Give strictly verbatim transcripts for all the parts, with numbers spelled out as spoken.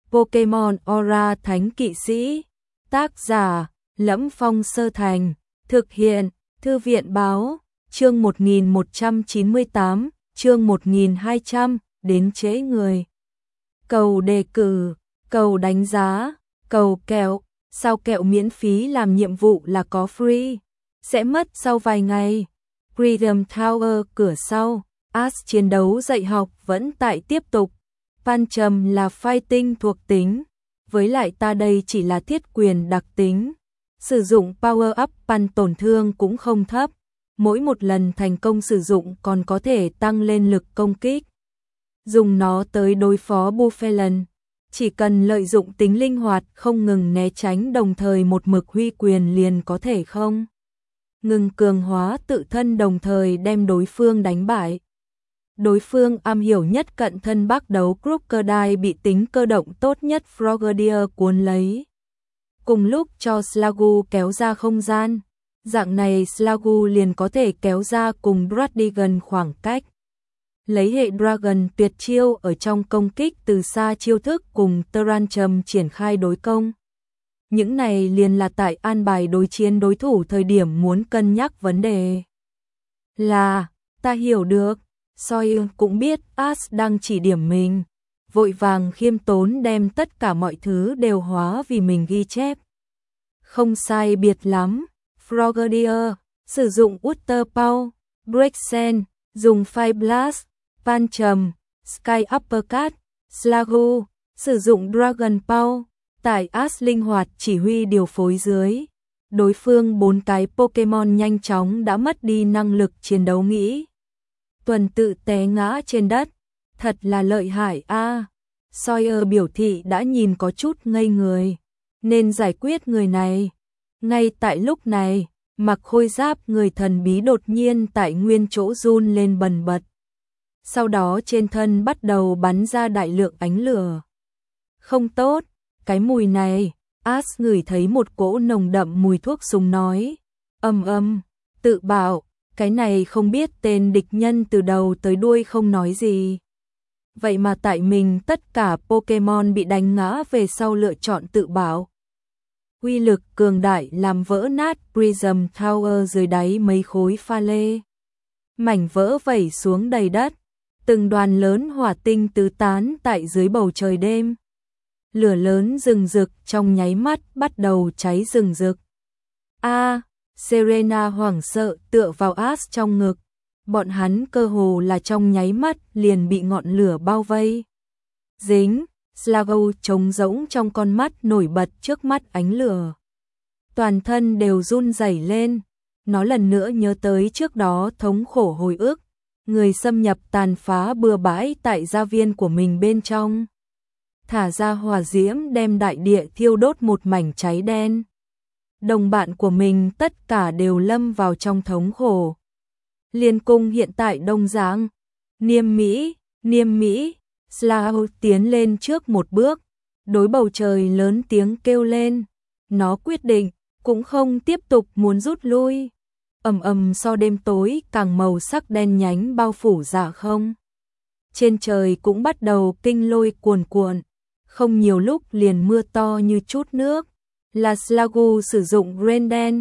Pokemon Aura Thánh Kỵ Sĩ. Tác giả: Lẫm Phong Sơ Thành. Thực hiện: Thư viện Báo. Chương một nghìn một trăm chín mươi tám, chương một nghìn hai trăm, đến trễ người. Cầu đề cử, cầu đánh giá, cầu kẹo. Sao kẹo miễn phí làm nhiệm vụ là có free? Sẽ mất sau vài ngày. Freedom Tower cửa sau. Ash chiến đấu dạy học vẫn tại tiếp tục. Pancham là fighting thuộc tính. Với lại ta đây chỉ là thiết quyền đặc tính. Sử dụng power up pan tổn thương cũng không thấp. Mỗi một lần thành công sử dụng còn có thể tăng lên lực công kích. Dùng nó tới đối phó Buffelen. Chỉ cần lợi dụng tính linh hoạt không ngừng né tránh đồng thời một mực huy quyền liền có thể không ngừng cường hóa tự thân đồng thời đem đối phương đánh bại. Đối phương am hiểu nhất cận thân bắt đấu Crocodile bị tính cơ động tốt nhất Frogadier cuốn lấy. Cùng lúc cho Slagu kéo ra không gian. Dạng này Slagu liền có thể kéo ra cùng Dradigan khoảng cách. Lấy hệ Dragon tuyệt chiêu ở trong công kích từ xa chiêu thức cùng Tyranium triển khai đối công. Những này liền là tại an bài đối chiến đối thủ thời điểm muốn cân nhắc vấn đề. Là, ta hiểu được, Sawyer cũng biết Ash đang chỉ điểm mình. Vội vàng khiêm tốn đem tất cả mọi thứ đều hóa vì mình ghi chép. Không sai biệt lắm, Frogadier, sử dụng Water Power, Break Sen, dùng Fire Blast, Pancham, Sky Uppercut, Slagu, sử dụng Dragon Power, tại Ash linh hoạt chỉ huy điều phối dưới. Đối phương bốn cái Pokemon nhanh chóng đã mất đi năng lực chiến đấu nghĩ. Tuần tự té ngã trên đất, thật là lợi hại a. À, Sawyer biểu thị đã nhìn có chút ngây người, nên giải quyết người này. Ngay tại lúc này, mặc khôi giáp người thần bí đột nhiên tại nguyên chỗ run lên bần bật. Sau đó trên thân bắt đầu bắn ra đại lượng ánh lửa. Không tốt, cái mùi này, Ash ngửi thấy một cỗ nồng đậm mùi thuốc súng nói. Âm âm, tự bảo, cái này không biết tên địch nhân từ đầu tới đuôi không nói gì. Vậy mà tại mình tất cả Pokemon bị đánh ngã về sau lựa chọn tự bảo. Uy lực cường đại làm vỡ nát Prism Tower dưới đáy mấy khối pha lê. Mảnh vỡ vẩy xuống đầy đất. Từng đoàn lớn hỏa tinh tứ tán tại dưới bầu trời đêm. Lửa lớn rừng rực trong nháy mắt bắt đầu cháy rừng rực. A, à, Serena hoảng sợ tựa vào Ash trong ngực. Bọn hắn cơ hồ là trong nháy mắt liền bị ngọn lửa bao vây. Dính, Slago trống rỗng trong con mắt nổi bật trước mắt ánh lửa. Toàn thân đều run rẩy lên. Nó lần nữa nhớ tới trước đó thống khổ hồi ức. Người xâm nhập tàn phá bừa bãi tại gia viên của mình bên trong. Thả ra hỏa diễm đem đại địa thiêu đốt một mảnh cháy đen. Đồng bạn của mình tất cả đều lâm vào trong thống khổ. Liên cung hiện tại đông giáng. Niêm Mỹ, Niêm Mỹ, Slago tiến lên trước một bước. Đối bầu trời lớn tiếng kêu lên. Nó quyết định, cũng không tiếp tục muốn rút lui. Ầm ầm so đêm tối càng màu sắc đen nhánh bao phủ dạ không. Trên trời cũng bắt đầu kinh lôi cuồn cuộn, không nhiều lúc liền mưa to như chút nước. Là Slagu sử dụng rain đen.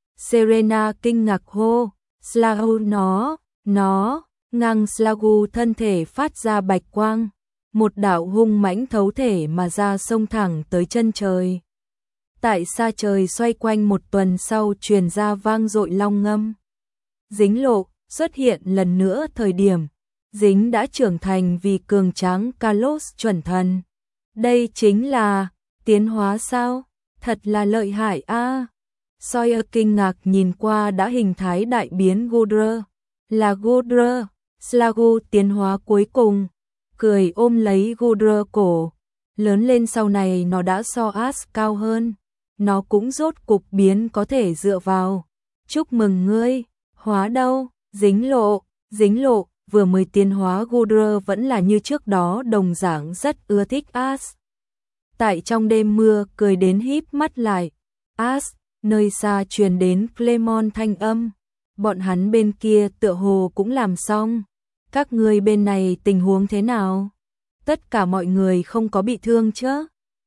Serena kinh ngạc hô, Slagu nó, nó, ngang Slagu thân thể phát ra bạch quang, một đạo hung mãnh thấu thể mà ra xông thẳng tới chân trời. Tại xa trời xoay quanh một tuần sau truyền ra vang dội long ngâm. Dính lộ xuất hiện lần nữa thời điểm, Dính đã trưởng thành vì cường tráng Kalos chuẩn thần. Đây chính là tiến hóa sao? Thật là lợi hại a. À. Sawyer kinh ngạc nhìn qua đã hình thái đại biến Goodra. Là Goodra, Slagu tiến hóa cuối cùng. Cười ôm lấy Goodra cổ. Lớn lên sau này nó đã so Ash cao hơn. Nó cũng rốt cục biến có thể dựa vào. Chúc mừng ngươi, hóa đâu, dính lộ, dính lộ, vừa mới tiến hóa Goodra vẫn là như trước đó đồng dạng rất ưa thích Ash. Tại trong đêm mưa cười đến híp mắt lại, Ash, nơi xa truyền đến Clemon thanh âm. Bọn hắn bên kia tựa hồ cũng làm xong. Các ngươi bên này tình huống thế nào? Tất cả mọi người không có bị thương chứ?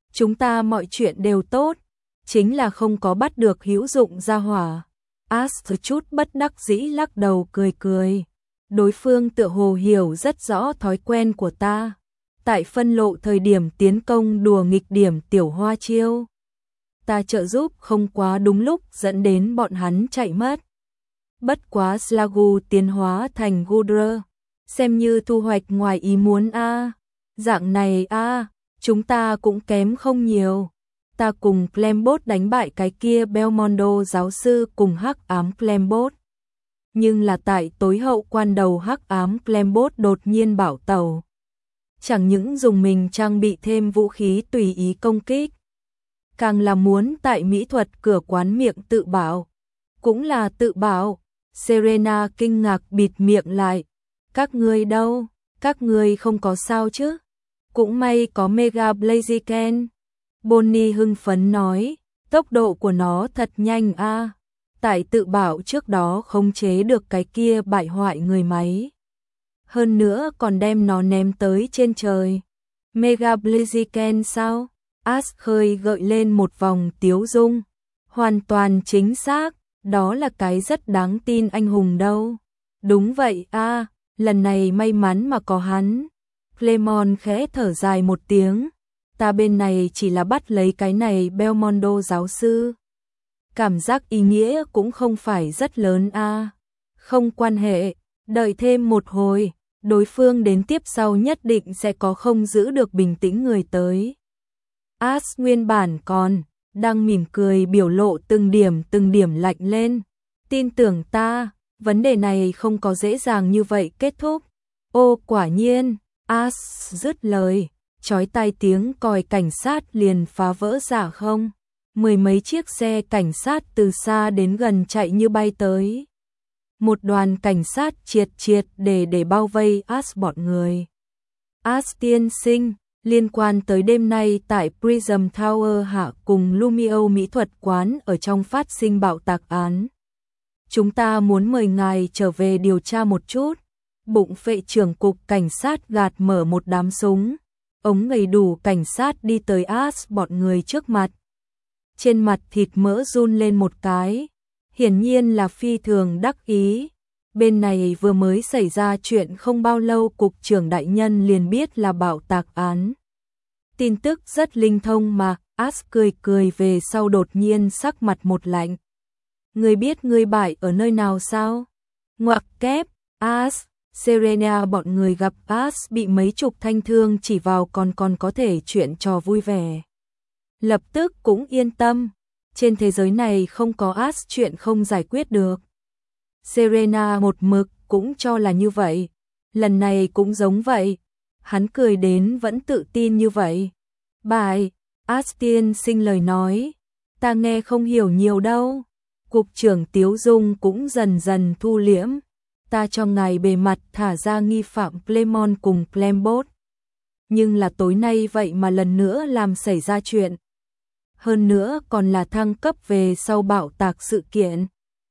chúng ta mọi chuyện đều tốt, chính là không có bắt được hữu dụng gia hỏa. Ash chút bất đắc dĩ lắc đầu cười cười. Đối phương tựa hồ hiểu rất rõ thói quen của ta. Tại phân lộ thời điểm tiến công đùa nghịch điểm tiểu hoa chiêu. Ta trợ giúp không quá đúng lúc dẫn đến bọn hắn chạy mất. Bất quá Slagu tiến hóa thành Gudra, xem như thu hoạch ngoài ý muốn a. À. Dạng này a, à, chúng ta cũng kém không nhiều. Ta cùng Clembot đánh bại cái kia Belmondo giáo sư cùng hắc ám Clembot. Nhưng là tại tối hậu quan đầu hắc ám Clembot đột nhiên bảo tẩu. Chẳng những dùng mình trang bị thêm vũ khí tùy ý công kích, càng là muốn tại mỹ thuật cửa quán miệng tự bảo. Cũng là tự bảo. Serena kinh ngạc bịt miệng lại. Các ngươi đâu? Các ngươi không có sao chứ? Cũng may có Mega Blaziken. Bonnie hưng phấn nói, tốc độ của nó thật nhanh a. À. Tại tự bảo trước đó khống chế được cái kia bại hoại người máy. Hơn nữa còn đem nó ném tới trên trời. Mega Blaziken sao? Ash khơi gợi lên một vòng tiếu dung. Hoàn toàn chính xác, đó là cái rất đáng tin anh hùng đâu. Đúng vậy a, à, lần này may mắn mà có hắn. Clemon khẽ thở dài một tiếng. Ta bên này chỉ là bắt lấy cái này Belmondo giáo sư. Cảm giác ý nghĩa cũng không phải rất lớn a. À. Không quan hệ, đợi thêm một hồi, đối phương đến tiếp sau nhất định sẽ có không giữ được bình tĩnh người tới. Ash nguyên bản còn đang mỉm cười biểu lộ từng điểm từng điểm lạnh lên. Tin tưởng ta, vấn đề này không có dễ dàng như vậy kết thúc. Ô quả nhiên, Ash dứt lời, chói tai tiếng còi cảnh sát liền phá vỡ giả không. Mười mấy chiếc xe cảnh sát từ xa đến gần chạy như bay tới. Một đoàn cảnh sát triệt triệt để để bao vây Ash bọn người. Ash tiên sinh, liên quan tới đêm nay tại Prism Tower hạ cùng Lumio mỹ thuật quán ở trong phát sinh bạo tạc án. Chúng ta muốn mời ngài trở về điều tra một chút. Bụng phệ trưởng cục cảnh sát gạt mở một đám súng. Ống ngầy đủ cảnh sát đi tới Ash bọn người trước mặt. Trên mặt thịt mỡ run lên một cái. Hiển nhiên là phi thường đắc ý. Bên này vừa mới xảy ra chuyện không bao lâu cục trưởng đại nhân liền biết là bạo tạc án. Tin tức rất linh thông mà, Ash cười cười về sau đột nhiên sắc mặt một lạnh. Ngươi biết ngươi bại ở nơi nào sao? Ngoặc kép, Ash, Serena bọn người gặp Ash bị mấy chục thanh thương chỉ vào còn còn có thể chuyện trò vui vẻ. Lập tức cũng yên tâm, trên thế giới này không có Ash chuyện không giải quyết được. Serena một mực cũng cho là như vậy, lần này cũng giống vậy. Hắn cười đến vẫn tự tin như vậy. Bài, Ash tiên sinh lời nói, ta nghe không hiểu nhiều đâu. Cục trưởng Tiếu Dung cũng dần dần thu liễm. Ta cho ngài bề mặt thả ra nghi phạm Clemon cùng Clembot. Nhưng là tối nay vậy mà lần nữa làm xảy ra chuyện. Hơn nữa còn là thăng cấp về sau bạo tạc sự kiện.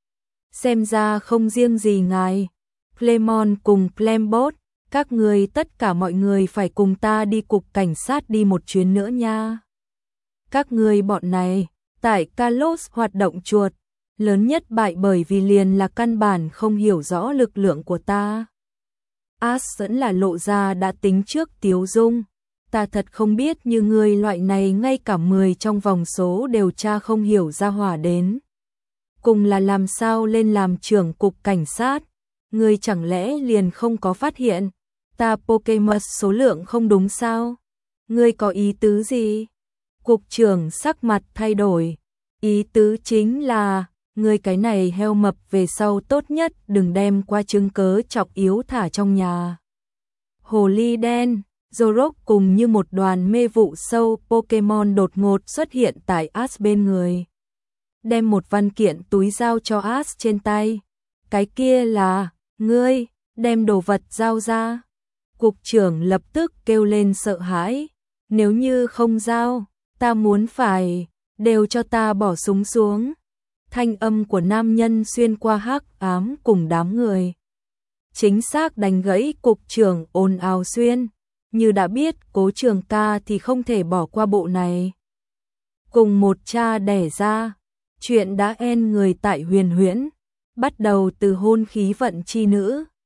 Xem ra không riêng gì ngài, Clemon cùng Clembot, các người tất cả mọi người phải cùng ta đi cục cảnh sát đi một chuyến nữa nha. Các người bọn này, tại Kalos hoạt động chuột, lớn nhất bại bởi vì liền là căn bản không hiểu rõ lực lượng của ta. Ash vẫn là lộ ra đã tính trước Tiếu Dung. Ta thật không biết như người loại này ngay cả mười trong vòng số đều tra không hiểu ra hỏa đến. Cùng là làm sao lên làm trưởng cục cảnh sát, người chẳng lẽ liền không có phát hiện, ta Pokemon số lượng không đúng sao? Ngươi có ý tứ gì? Cục trưởng sắc mặt thay đổi, ý tứ chính là, ngươi cái này heo mập về sau tốt nhất đừng đem qua chứng cớ chọc yếu thả trong nhà. Hồ ly đen, Zorok cùng như một đoàn mê vụ sâu Pokemon đột ngột xuất hiện tại Ash bên người. Đem một văn kiện túi giao cho Ash trên tay. Cái kia là, ngươi, đem đồ vật giao ra. Cục trưởng lập tức kêu lên sợ hãi. Nếu như không giao, ta muốn phải, đều cho ta bỏ súng xuống. Thanh âm của nam nhân xuyên qua hắc ám cùng đám người. Chính xác đánh gãy cục trưởng ồn ào xuyên. Như đã biết Cố Trường Ca thì không thể bỏ qua bộ này. Cùng một cha đẻ ra, chuyện đã en người tại Huyền Huyễn, bắt đầu từ hôn khí vận chi nữ,